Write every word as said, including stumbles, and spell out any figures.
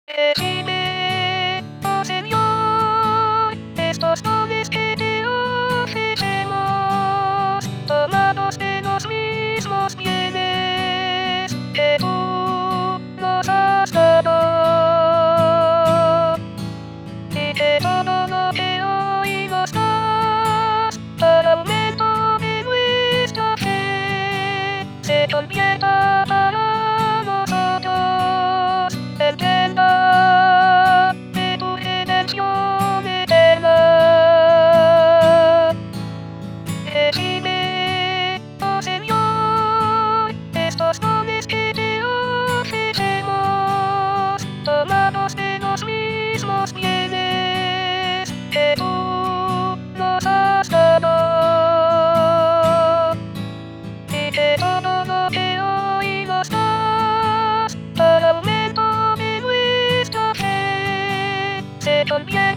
Decime, oh Señor, estos dones que te ofrecemos, tomados de los mismos bienes que tú nos has dado, y que todo lo que hoy nos das, para aumento de nuestra fe, se convierta para nosotros en prenda de tu redención eterna. Recibe, oh Señor, estos dones que te ofrecemos, tomados de los mismos bienes que tú nos has dado, y que todo lo que hoy nos das, para aumento de nuestra fe, se convierta